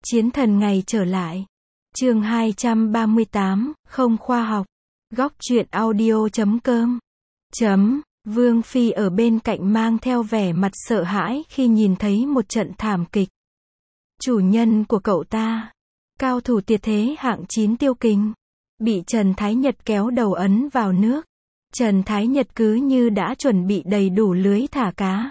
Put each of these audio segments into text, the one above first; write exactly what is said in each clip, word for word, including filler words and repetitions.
Chiến thần ngày trở lại. Chương hai trăm ba mươi tám, không khoa học. Góc truyện audio chấm com. Chấm, Vương Phi ở bên cạnh mang theo vẻ mặt sợ hãi khi nhìn thấy một trận thảm kịch. Chủ nhân của cậu ta, cao thủ tuyệt thế hạng chín Tiêu Kình, bị Trần Thái Nhật kéo đầu ấn vào nước. Trần Thái Nhật cứ như đã chuẩn bị đầy đủ lưới thả cá.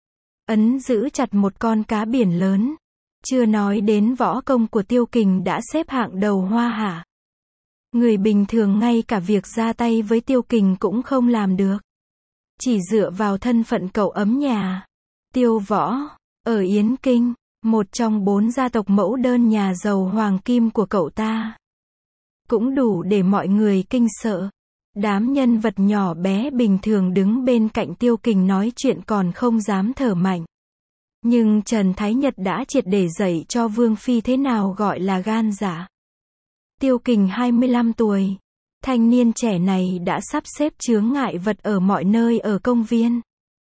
Ấn giữ chặt một con cá biển lớn. Chưa nói đến võ công của Tiêu Kình đã xếp hạng đầu hoa hạ. Người bình thường ngay cả việc ra tay với Tiêu Kình cũng không làm được. Chỉ dựa vào thân phận cậu ấm nhà, Tiêu Võ, ở Yến Kinh, một trong bốn gia tộc mẫu đơn nhà giàu hoàng kim của cậu ta. Cũng đủ để mọi người kinh sợ. Đám nhân vật nhỏ bé bình thường đứng bên cạnh Tiêu Kình nói chuyện còn không dám thở mạnh. Nhưng Trần Thái Nhật đã triệt để dạy cho Vương Phi thế nào gọi là gan dạ. Tiêu Kình hai mươi lăm tuổi. Thanh niên trẻ này đã sắp xếp chướng ngại vật ở mọi nơi ở công viên.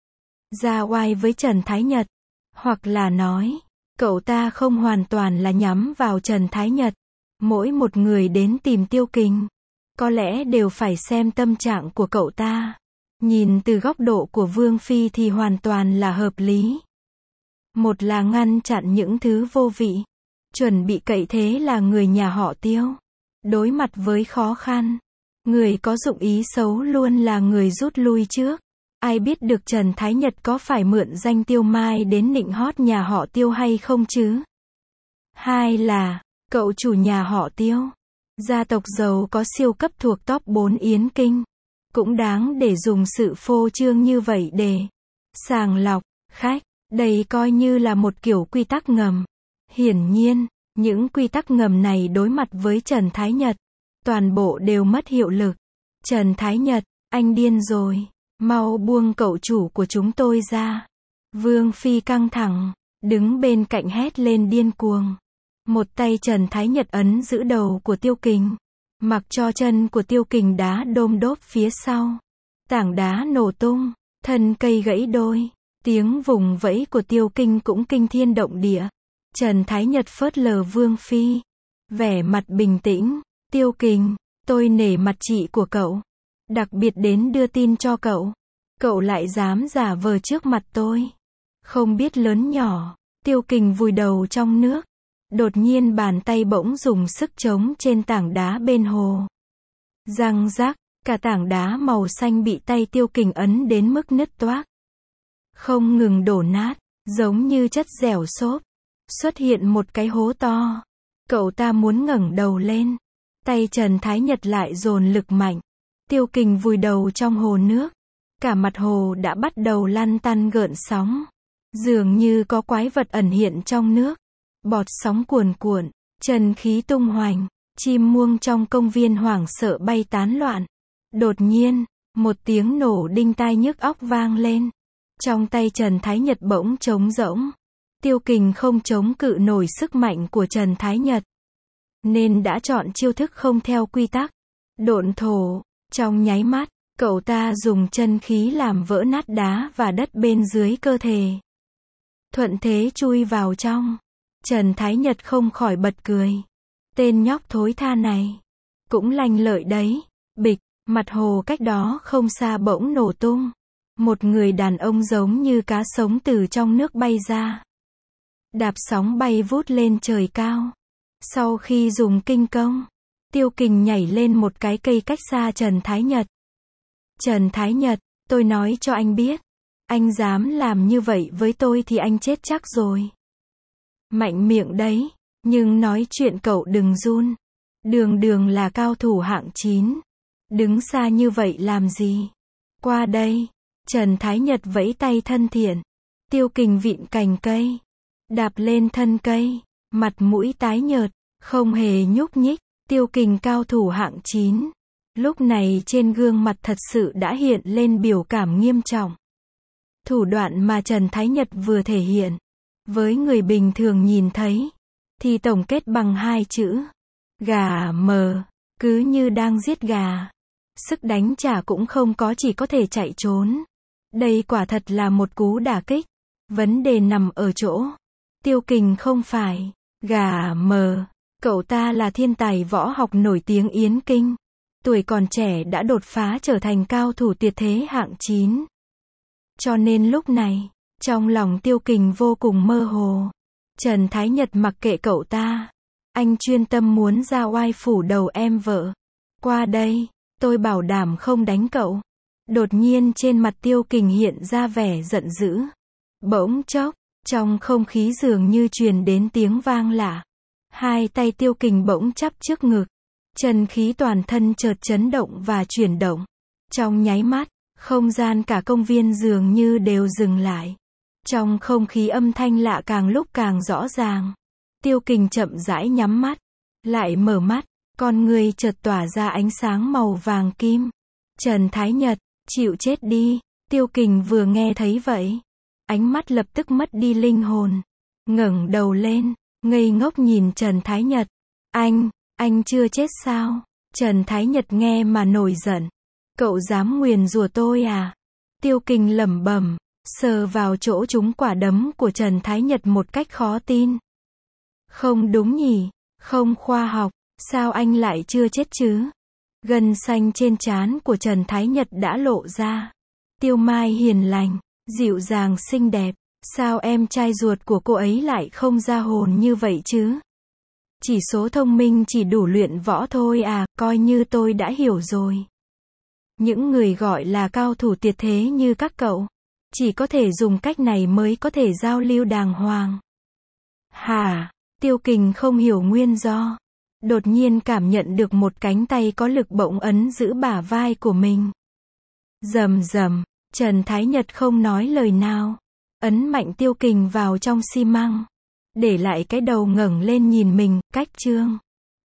Ra oai với Trần Thái Nhật. Hoặc là nói, cậu ta không hoàn toàn là nhắm vào Trần Thái Nhật. Mỗi một người đến tìm Tiêu Kình, có lẽ đều phải xem tâm trạng của cậu ta. Nhìn từ góc độ của Vương Phi thì hoàn toàn là hợp lý. Một là ngăn chặn những thứ vô vị. Chuẩn bị cậy thế là người nhà họ Tiêu. Đối mặt với khó khăn, người có dụng ý xấu luôn là người rút lui trước. Ai biết được Trần Thái Nhật có phải mượn danh Tiêu Mai đến nịnh hót nhà họ Tiêu hay không chứ? Hai là, cậu chủ nhà họ Tiêu, gia tộc giàu có siêu cấp thuộc top bốn Yến Kinh. Cũng đáng để dùng sự phô trương như vậy để sàng lọc khách. Đây coi như là một kiểu quy tắc ngầm. Hiển nhiên, những quy tắc ngầm này đối mặt với Trần Thái Nhật, toàn bộ đều mất hiệu lực. Trần Thái Nhật, anh điên rồi, mau buông cậu chủ của chúng tôi ra. Vương Phi căng thẳng, đứng bên cạnh hét lên điên cuồng. Một tay Trần Thái Nhật ấn giữ đầu của Tiêu Kình, mặc cho chân của Tiêu Kình đá đôm đốp phía sau. Tảng đá nổ tung, thân cây gãy đôi. Tiếng vùng vẫy của Tiêu Kình cũng kinh thiên động địa. Trần Thái Nhật phớt lờ Vương Phi, vẻ mặt bình tĩnh. Tiêu Kình, tôi nể mặt chị của cậu, đặc biệt đến đưa tin cho cậu. Cậu lại dám giả vờ trước mặt tôi. Không biết lớn nhỏ. Tiêu Kình vùi đầu trong nước. Đột nhiên bàn tay bỗng dùng sức chống trên tảng đá bên hồ. Răng rắc, cả tảng đá màu xanh bị tay Tiêu Kình ấn đến mức nứt toác. Không ngừng đổ nát, giống như chất dẻo xốp. Xuất hiện một cái hố to. Cậu ta muốn ngẩng đầu lên. Tay Trần Thái Nhật lại dồn lực mạnh. Tiêu Kình vùi đầu trong hồ nước. Cả mặt hồ đã bắt đầu lăn tăn gợn sóng. Dường như có quái vật ẩn hiện trong nước. Bọt sóng cuồn cuộn, chân khí tung hoành. Chim muông trong công viên hoảng sợ bay tán loạn. Đột nhiên, một tiếng nổ đinh tai nhức óc vang lên. Trong tay Trần Thái Nhật bỗng trống rỗng. Tiêu Kình không chống cự nổi sức mạnh của Trần Thái Nhật, nên đã chọn chiêu thức không theo quy tắc. Độn thổ. Trong nháy mắt, cậu ta dùng chân khí làm vỡ nát đá và đất bên dưới cơ thể. Thuận thế chui vào trong. Trần Thái Nhật không khỏi bật cười. Tên nhóc thối tha này cũng lanh lợi đấy. Bịch, mặt hồ cách đó không xa bỗng nổ tung. Một người đàn ông giống như cá sống từ trong nước bay ra. Đạp sóng bay vút lên trời cao. Sau khi dùng kinh công, Tiêu Kình nhảy lên một cái cây cách xa Trần Thái Nhật. Trần Thái Nhật, tôi nói cho anh biết, anh dám làm như vậy với tôi thì anh chết chắc rồi. Mạnh miệng đấy, nhưng nói chuyện cậu đừng run. Đường đường là cao thủ hạng chín. Đứng xa như vậy làm gì? Qua đây. Trần Thái Nhật vẫy tay thân thiện. Tiêu Kình vịn cành cây, đạp lên thân cây, mặt mũi tái nhợt, không hề nhúc nhích. Tiêu Kình cao thủ hạng chín. Lúc này trên gương mặt thật sự đã hiện lên biểu cảm nghiêm trọng. Thủ đoạn mà Trần Thái Nhật vừa thể hiện, với người bình thường nhìn thấy, thì tổng kết bằng hai chữ. Gà mờ. Cứ như đang giết gà. Sức đánh trả cũng không có, chỉ có thể chạy trốn. Đây quả thật là một cú đả kích. Vấn đề nằm ở chỗ, Tiêu Kình không phải Gà mờ. Cậu ta là thiên tài võ học nổi tiếng Yến Kinh. Tuổi còn trẻ đã đột phá trở thành cao thủ tuyệt thế hạng chín. Cho nên lúc này, trong lòng Tiêu Kình vô cùng mơ hồ. Trần Thái Nhật mặc kệ cậu ta. Anh chuyên tâm muốn ra oai phủ đầu em vợ. Qua đây, tôi bảo đảm không đánh cậu. Đột nhiên trên mặt Tiêu Kình hiện ra vẻ giận dữ. Bỗng chốc, trong không khí dường như truyền đến tiếng vang lạ. Hai tay Tiêu Kình bỗng chắp trước ngực. Chân khí toàn thân chợt chấn động và chuyển động. Trong nháy mắt, không gian cả công viên dường như đều dừng lại. Trong không khí âm thanh lạ càng lúc càng rõ ràng. Tiêu Kình chậm rãi nhắm mắt. Lại mở mắt, con người chợt tỏa ra ánh sáng màu vàng kim. Trần Thái Nhật, chịu chết đi. Tiêu Kình vừa nghe thấy vậy. Ánh mắt lập tức mất đi linh hồn. Ngẩng đầu lên, ngây ngốc nhìn Trần Thái Nhật. Anh, anh chưa chết sao? Trần Thái Nhật nghe mà nổi giận. Cậu dám nguyền rủa tôi à? Tiêu Kình lẩm bẩm, sờ vào chỗ trúng quả đấm của Trần Thái Nhật một cách khó tin. Không đúng nhỉ, không khoa học, sao anh lại chưa chết chứ? Gân xanh trên trán của Trần Thái Nhật đã lộ ra. Tiêu Mai hiền lành, dịu dàng xinh đẹp, sao em trai ruột của cô ấy lại không ra hồn như vậy chứ? Chỉ số thông minh chỉ đủ luyện võ thôi à, coi như tôi đã hiểu rồi. Những người gọi là cao thủ tuyệt thế như các cậu, chỉ có thể dùng cách này mới có thể giao lưu đàng hoàng. Hả? Tiêu Kình không hiểu nguyên do. Đột nhiên cảm nhận được một cánh tay có lực bỗng ấn giữ bả vai của mình. Rầm rầm, Trần Thái Nhật không nói lời nào. Ấn mạnh Tiêu Kình vào trong xi măng. Để lại cái đầu ngẩng lên nhìn mình, cách chương.